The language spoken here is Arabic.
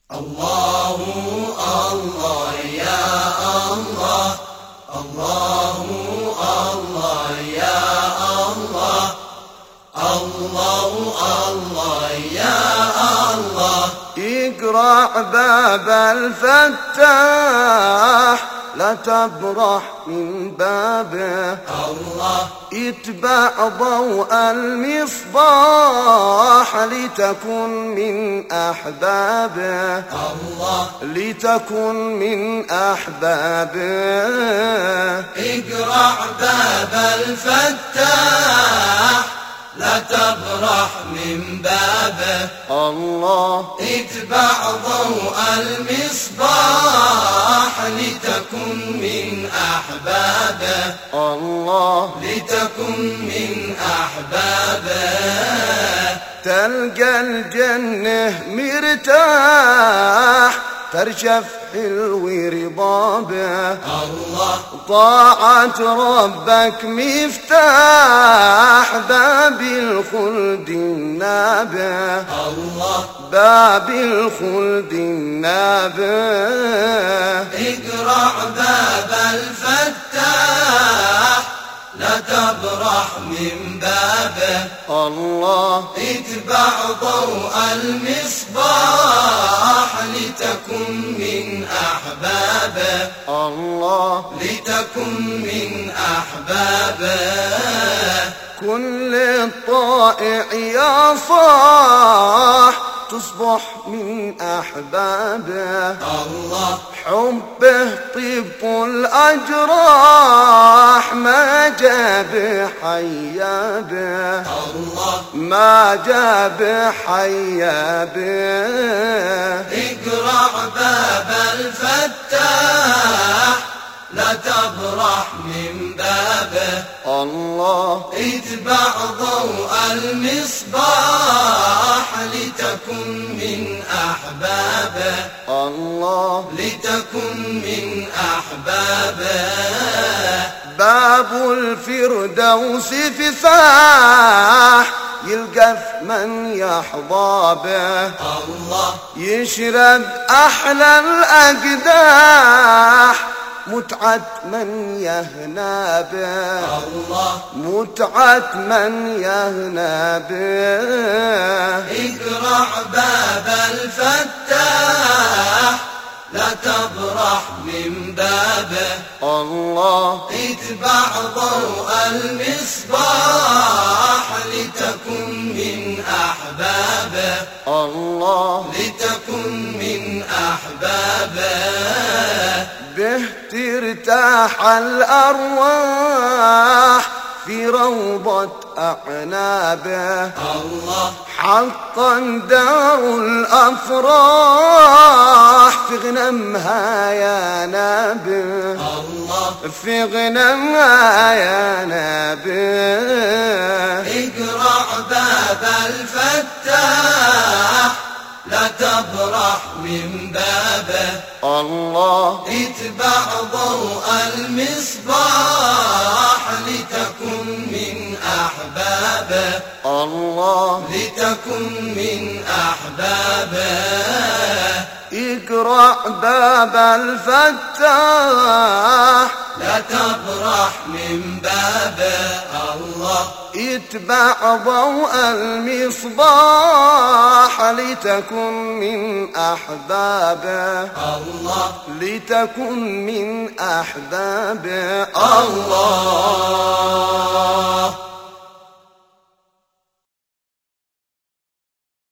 الله الله يا الله، الله الله يا الله، الله الله يا الله. اقرع باب الفتاح لا تبرح من بابه، الله اتبع ضوء المصباح لتكن من أحبابه، الله لتكن من أحبابه. اقرع باب الفتاح لا تبرح من بابه، الله اتبع ضوء المصباح لتكن من أحبابه، الله لتكن من أحبابه. تلقى الجنة مرتاح ترشف حلو رضابه، الله طاعة ربك مفتاح باب الخلد النابه، الله باب الخلد النابه. اقرع باب الفتاح لا تبرح من بابه، الله اتبع ضوء المصباح لتكن من أحبابه، الله لتكن من أحبابه. كل الطائع يا صاح تصبح من أحبابه، الله حبه طيب الأجراح ما جاب حيابه، الله ما جاب حيابه. اقرع باب الفتاح لا تبرح من بابه، الله اتبع ضوء المصباح لتكن من أحبابه، الله لتكن من أحبابه. باب الفردوس فساح يلقف من يحظى به، الله يشرب أحلى الأقداح متعة من يهنى به، الله متعة من يهنى به. اقرع باب الفتاح لا تبرح من بابه، الله اتبع ضوء المصباح لتكن من أحبابه، الله لتكن من أحبابه. به ترتاح الأرواح في روضة أعنابه، الله حقا دار الأفراح في غنمها يا نابه، الله في غنمها يا نابه. اقرع باب الفتاح لا تبرح من بابه، الله اتبع ضوء المصباح لتكن من أحبابه، الله لتكن من أحبابه. اقرأ باب الفتاح لا تبرح من بابه، الله اتبع ضوء المصباح لتكن من أحبابه، الله لتكن من أحبابه. الله